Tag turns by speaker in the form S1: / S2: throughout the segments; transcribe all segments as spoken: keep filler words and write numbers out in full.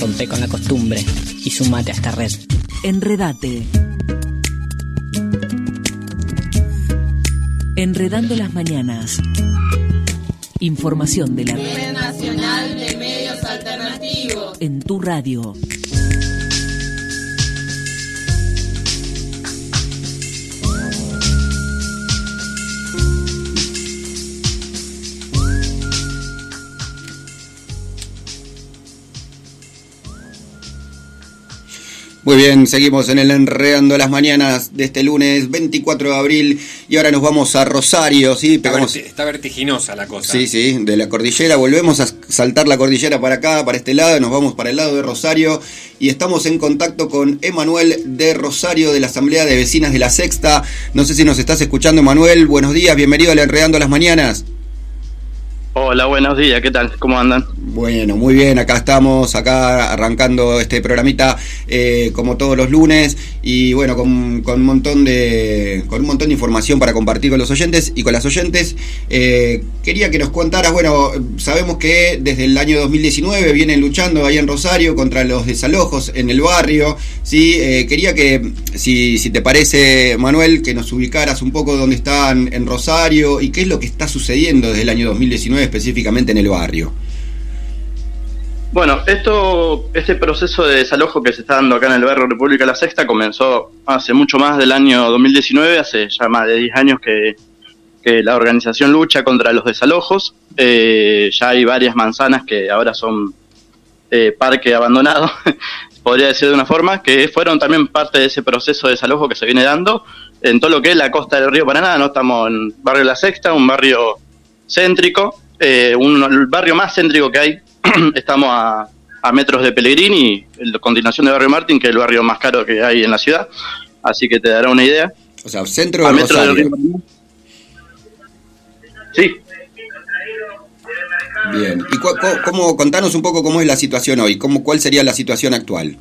S1: Rompe con la costumbre y sumate a esta red.
S2: Enredate. Enredando las mañanas. Información de la
S3: Red Nacional de Medios Alternativos.
S2: En tu radio.
S4: Muy bien, seguimos en el Enredando las Mañanas de este lunes veinticuatro de abril y ahora nos vamos a Rosario, ¿sí? Pegamos...
S5: Está, está vertiginosa la cosa.
S4: Sí, sí, de la cordillera volvemos a saltar la cordillera para acá, para este lado, nos vamos para el lado de Rosario y estamos en contacto con Emanuel de Rosario de la Asamblea de Vecinas de la Sexta. No sé si nos estás escuchando, Emanuel, buenos días, bienvenido al Enredando las Mañanas.
S6: Hola, buenos días, ¿qué tal? ¿Cómo andan?
S4: Bueno, muy bien, acá estamos, acá arrancando este programita eh, como todos los lunes y bueno, con, con un montón de con un montón de información para compartir con los oyentes y con las oyentes. Eh, quería que nos contaras, bueno, sabemos que desde el año dos mil diecinueve vienen luchando ahí en Rosario contra los desalojos en el barrio, ¿sí? Eh, quería que, si, si te parece, Manuel, que nos ubicaras un poco dónde están en Rosario y qué es lo que está sucediendo desde el año dos mil diecinueve específicamente en el barrio.
S6: Bueno, esto, este proceso de desalojo que se está dando acá en el barrio República La Sexta comenzó hace mucho más del año dos mil diecinueve, hace ya más de diez años que, que la organización lucha contra los desalojos. Eh, ya hay varias manzanas que ahora son eh, parque abandonado, podría decir de una forma, que fueron también parte de ese proceso de desalojo que se viene dando en todo lo que es la costa del río Paraná. No estamos en barrio La Sexta, un barrio céntrico, eh, un, el barrio más céntrico que hay. Estamos a, a metros de Pellegrini, a continuación de Barrio Martín, que es el barrio más caro que hay en la ciudad, así que te dará una idea.
S4: O sea, centro de Rosario.
S6: Sí.
S4: Bien, y cu- cómo, contanos un poco cómo es la situación hoy, cómo, cuál sería la situación actual.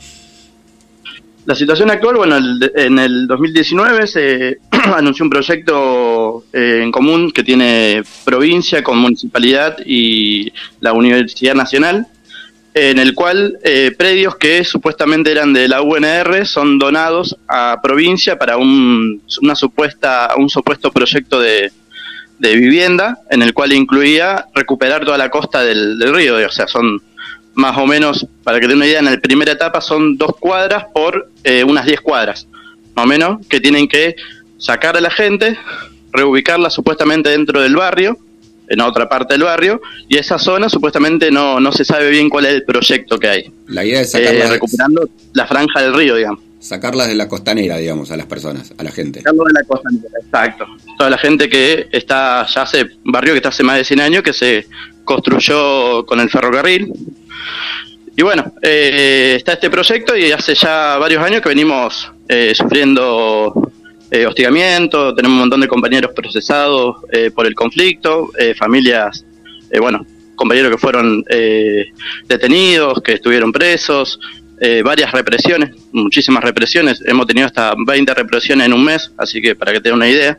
S6: La situación actual, bueno, el, en el dos mil diecinueve se anunció un proyecto eh, en común que tiene provincia con municipalidad y la Universidad Nacional, en el cual eh, predios que supuestamente eran de la U N R son donados a provincia para un, una supuesta, un supuesto proyecto de, de vivienda, en el cual incluía recuperar toda la costa del, del río, o sea, son más o menos, para que den una idea, en la primera etapa son dos cuadras por eh, unas diez cuadras, más o menos, que tienen que sacar a la gente, reubicarla supuestamente dentro del barrio, en otra parte del barrio, y esa zona supuestamente no, no se sabe bien cuál es el proyecto que hay.
S4: La idea es sacarla,
S6: eh, recuperando la franja del río, digamos.
S4: Sacarlas de la costanera, digamos, a las personas, a la gente.
S6: Sacarlo de la costanera, exacto. Toda la gente que está, ya hace, un barrio que está hace más de cien años, que se construyó con el ferrocarril. Y bueno, eh, está este proyecto y hace ya varios años que venimos eh, sufriendo eh, hostigamiento, tenemos un montón de compañeros procesados eh, por el conflicto, eh, familias, eh, bueno, compañeros que fueron eh, detenidos, que estuvieron presos, eh, varias represiones, muchísimas represiones, hemos tenido hasta veinte represiones en un mes, así que para que tengan una idea.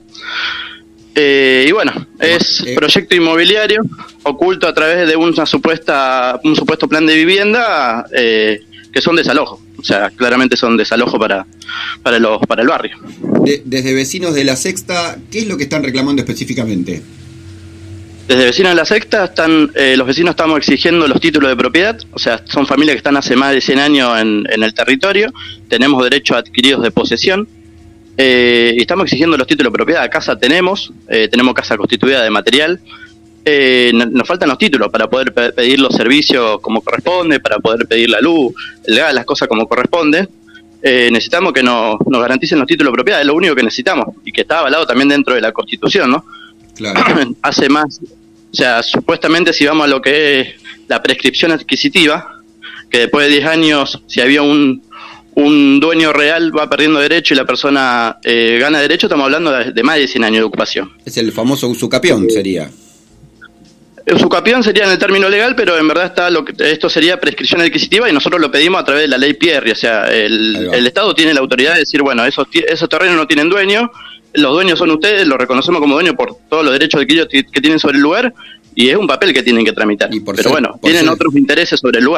S6: Eh, y bueno, es eh, proyecto inmobiliario oculto a través de una supuesta un supuesto plan de vivienda eh, que son desalojos, o sea, claramente son desalojos para para los para el barrio.
S4: De, desde Vecinos de la Sexta, ¿qué es lo que están reclamando específicamente?
S6: Desde Vecinos de la Sexta están eh, los vecinos estamos exigiendo los títulos de propiedad, o sea, son familias que están hace más de cien años en, en el territorio, tenemos derechos adquiridos de posesión. Eh, y estamos exigiendo los títulos de propiedad. Casa tenemos, eh, tenemos casa constituida de material, eh, nos faltan los títulos para poder pe- pedir los servicios como corresponde, para poder pedir la luz, el gas, las cosas como corresponde. Eh, necesitamos que nos, nos garanticen los títulos de propiedad, es lo único que necesitamos, y que está avalado también dentro de la Constitución, ¿no?
S4: Claro.
S6: Hace más, o sea, supuestamente si vamos a lo que es la prescripción adquisitiva, que después de diez años, si había un un dueño real va perdiendo derecho y la persona eh, gana derecho, estamos hablando de, de más de cien años de ocupación.
S4: Es el famoso usucapión, sería.
S6: Usucapión sería en el término legal, pero en verdad está lo que, esto sería prescripción adquisitiva y nosotros lo pedimos a través de la ley Pierri, o sea, el, el Estado tiene la autoridad de decir, bueno, esos, esos terrenos no tienen dueño, los dueños son ustedes, los reconocemos como dueños por todos los derechos adquiridos que tienen sobre el lugar y es un papel que tienen que tramitar.
S4: Y por
S6: pero
S4: ser,
S6: bueno,
S4: por
S6: tienen
S4: ser...
S6: otros intereses sobre el lugar.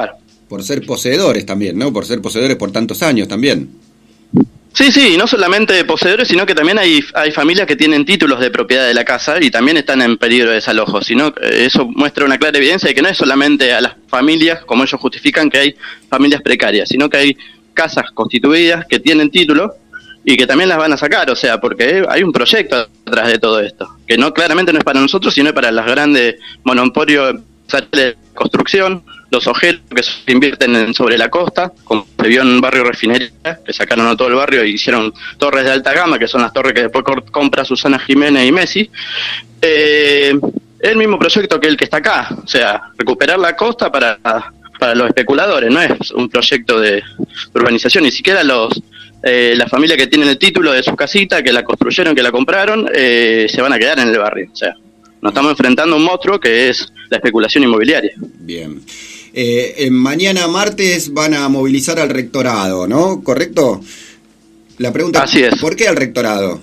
S4: por ser poseedores también, ¿no? Por ser poseedores por tantos años también.
S6: Sí, sí, no solamente poseedores, sino que también hay, hay familias que tienen títulos de propiedad de la casa y también están en peligro de desalojo. Sino, eso muestra una clara evidencia de que no es solamente a las familias, como ellos justifican, que hay familias precarias, sino que hay casas constituidas que tienen título y que también las van a sacar, o sea, porque hay un proyecto atrás de todo esto, que no claramente no es para nosotros, sino para los grandes monopolios de construcción, los ojeros que se invierten en, sobre la costa, como se vio en un barrio Refinería, que sacaron a todo el barrio y hicieron torres de alta gama, que son las torres que después compra Susana Jiménez y Messi. Eh, el mismo proyecto que el que está acá, o sea, recuperar la costa para, para los especuladores, no es un proyecto de, de urbanización, ni siquiera los eh, la familia que tienen el título de su casita, que la construyeron, que la compraron, eh, se van a quedar en el barrio, o sea, nos estamos enfrentando a un monstruo que es la especulación inmobiliaria.
S4: Bien. Eh, eh, mañana martes van a movilizar al rectorado, ¿no? ¿Correcto? La pregunta
S6: Así es.
S4: ¿Por qué al rectorado?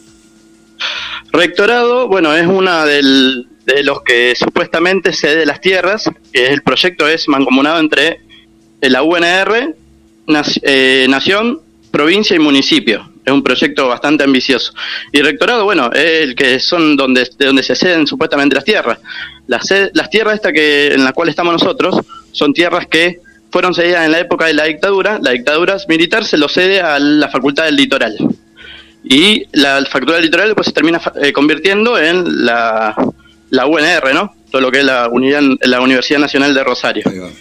S6: Rectorado, bueno, es una del, de los que supuestamente cede las tierras, que el proyecto es mancomunado entre la U N R, nac, eh, Nación, provincia y municipio. Es un proyecto bastante ambicioso. Y rectorado, bueno, es el que son donde, de donde se ceden supuestamente las tierras. Las, las tierras esta que en las cuales estamos nosotros son tierras que fueron cedidas en la época de la dictadura. La dictadura militar se lo cede a la Facultad del Litoral. Y la Facultad del Litoral pues se termina eh, convirtiendo en la, la U N R, ¿no? Todo lo que es la, unidad, la Universidad Nacional de Rosario.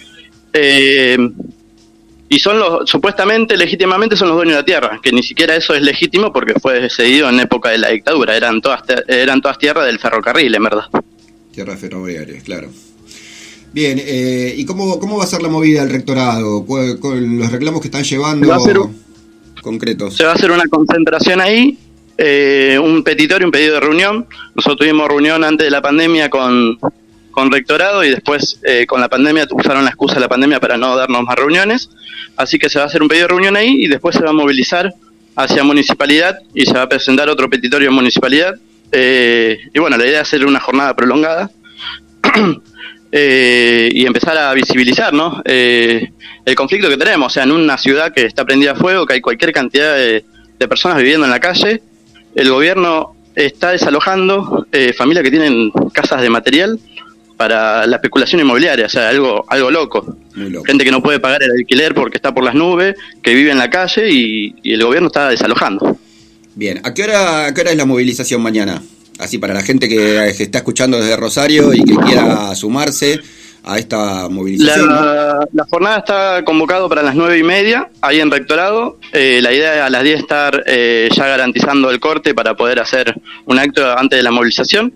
S6: Eh, y son los, supuestamente, legítimamente son los dueños de la tierra, que ni siquiera eso es legítimo porque fue cedido en época de la dictadura. Eran todas, eran todas tierras del ferrocarril, en verdad.
S4: Tierras ferroviarias, claro. Bien, eh, ¿y cómo, cómo va a ser la movida del rectorado? ¿Con los reclamos que están llevando
S6: va a ser un,
S4: concretos?
S6: Se va a hacer una concentración ahí, eh, un petitorio, un pedido de reunión. Nosotros tuvimos reunión antes de la pandemia con, con rectorado y después eh, con la pandemia usaron la excusa de la pandemia para no darnos más reuniones. Así que se va a hacer un pedido de reunión ahí y después se va a movilizar hacia municipalidad y se va a presentar otro petitorio en municipalidad. Eh, y bueno, la idea es hacer una jornada prolongada. Eh, y empezar a visibilizar, ¿no? Eh, el conflicto que tenemos, o sea, en una ciudad que está prendida a fuego, que hay cualquier cantidad de, de personas viviendo en la calle, el gobierno está desalojando eh, familias que tienen casas de material para la especulación inmobiliaria, o sea, algo algo loco.
S4: Muy loco.
S6: Gente que no puede pagar el alquiler porque está por las nubes, que vive en la calle y, y el gobierno está desalojando.
S4: Bien, ¿a qué hora, a qué hora es la movilización mañana? Así para la gente que se está escuchando desde Rosario y que quiera sumarse a esta movilización.
S6: La, ¿no? la jornada está convocada para las nueve y media, ahí en Rectorado. Eh, la idea es a las diez estar eh, ya garantizando el corte para poder hacer un acto antes de la movilización.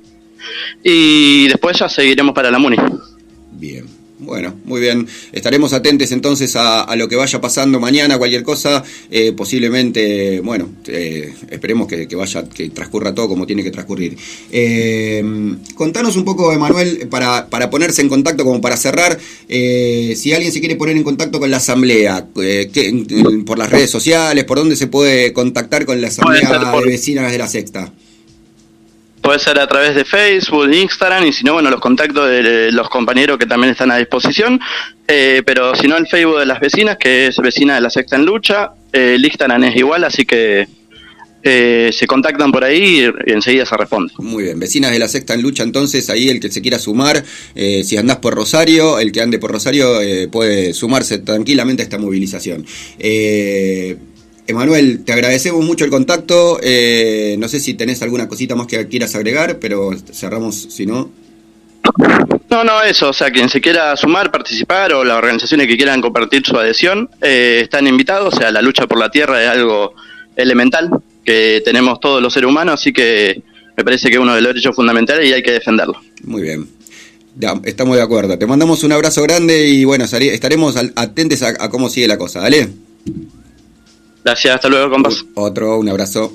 S6: Y después ya seguiremos para la Muni.
S4: Bien. Bueno, muy bien. Estaremos atentos entonces a, a lo que vaya pasando mañana, cualquier cosa, eh, posiblemente, bueno, eh, esperemos que, que vaya, que transcurra todo como tiene que transcurrir. Eh, contanos un poco, Emanuel, para, para ponerse en contacto, como para cerrar, eh, si alguien se quiere poner en contacto con la asamblea, eh, que, por las redes sociales, ¿por dónde se puede contactar con la asamblea de vecinas de la Sexta?
S6: Puede ser a través de Facebook, Instagram, y si no, bueno, los contactos de los compañeros que también están a disposición. Eh, pero si no, el Facebook de las vecinas, que es Vecina de la Sexta en Lucha. Eh, el Instagram es igual, así que eh, se contactan por ahí y, y enseguida se responde.
S4: Muy bien, Vecinas de la Sexta en Lucha, entonces ahí el que se quiera sumar, eh, si andás por Rosario, el que ande por Rosario eh, puede sumarse tranquilamente a esta movilización. Eh... Emanuel, te agradecemos mucho el contacto, eh, no sé si tenés alguna cosita más que quieras agregar, pero cerramos si no.
S6: No, no, eso, o sea, quien se quiera sumar, participar o las organizaciones que quieran compartir su adhesión, eh, están invitados, o sea, la lucha por la tierra es algo elemental que tenemos todos los seres humanos, así que me parece que es uno de los derechos fundamentales y hay que defenderlo.
S4: Muy bien. Ya, estamos de acuerdo. Te mandamos un abrazo grande y bueno, estaremos atentos a, a cómo sigue la cosa, ¿dale?
S6: Gracias, hasta luego, compas.
S4: Otro, un abrazo.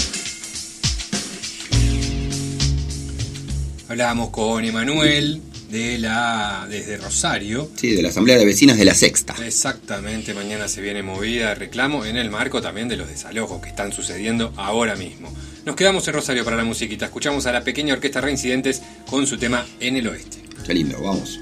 S5: Hablábamos con Emanuel de la desde Rosario.
S4: Sí, de la Asamblea de Vecinos de la Sexta.
S5: Exactamente, mañana se viene movida de reclamo en el marco también de los desalojos que están sucediendo ahora mismo. Nos quedamos en Rosario para la musiquita, escuchamos a la pequeña orquesta Reincidentes con su tema En el Oeste.
S4: Qué lindo, vamos.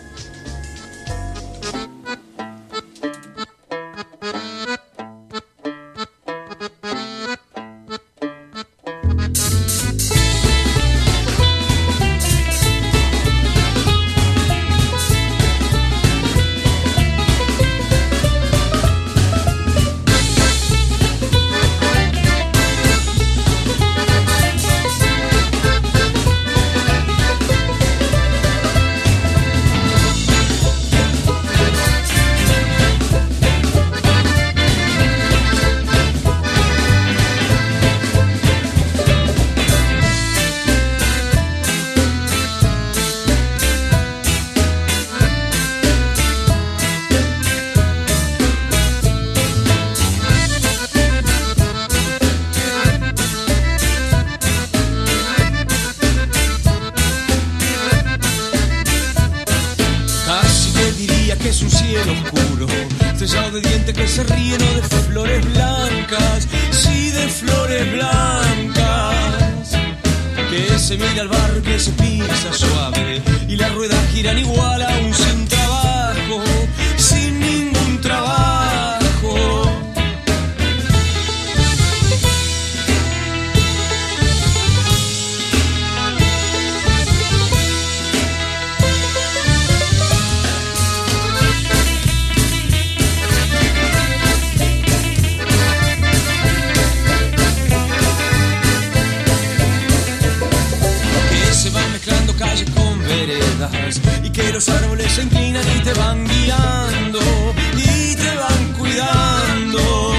S7: Y que los árboles se inclinan y te van guiando y te van cuidando.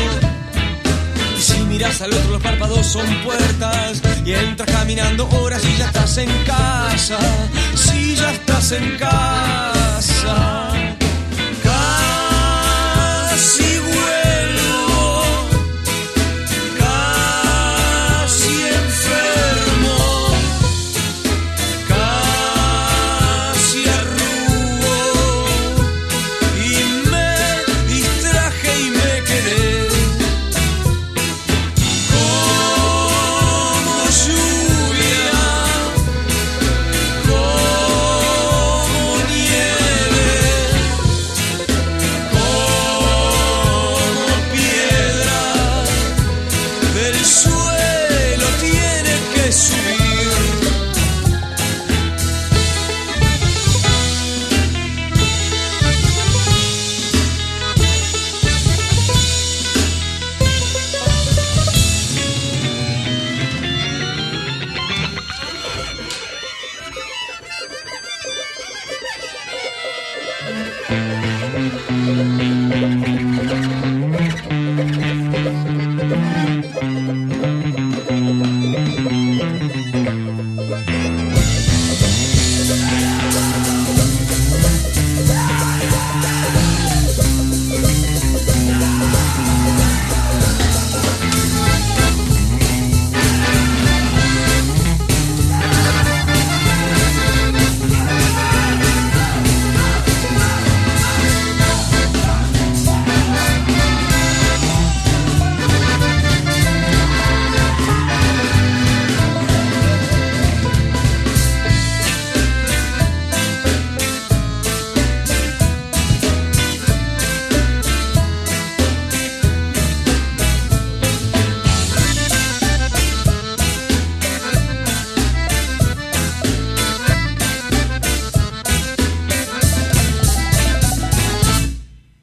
S7: Y si miras al otro los párpados son puertas y entras caminando horas y ya estás en casa. Si ya estás en casa.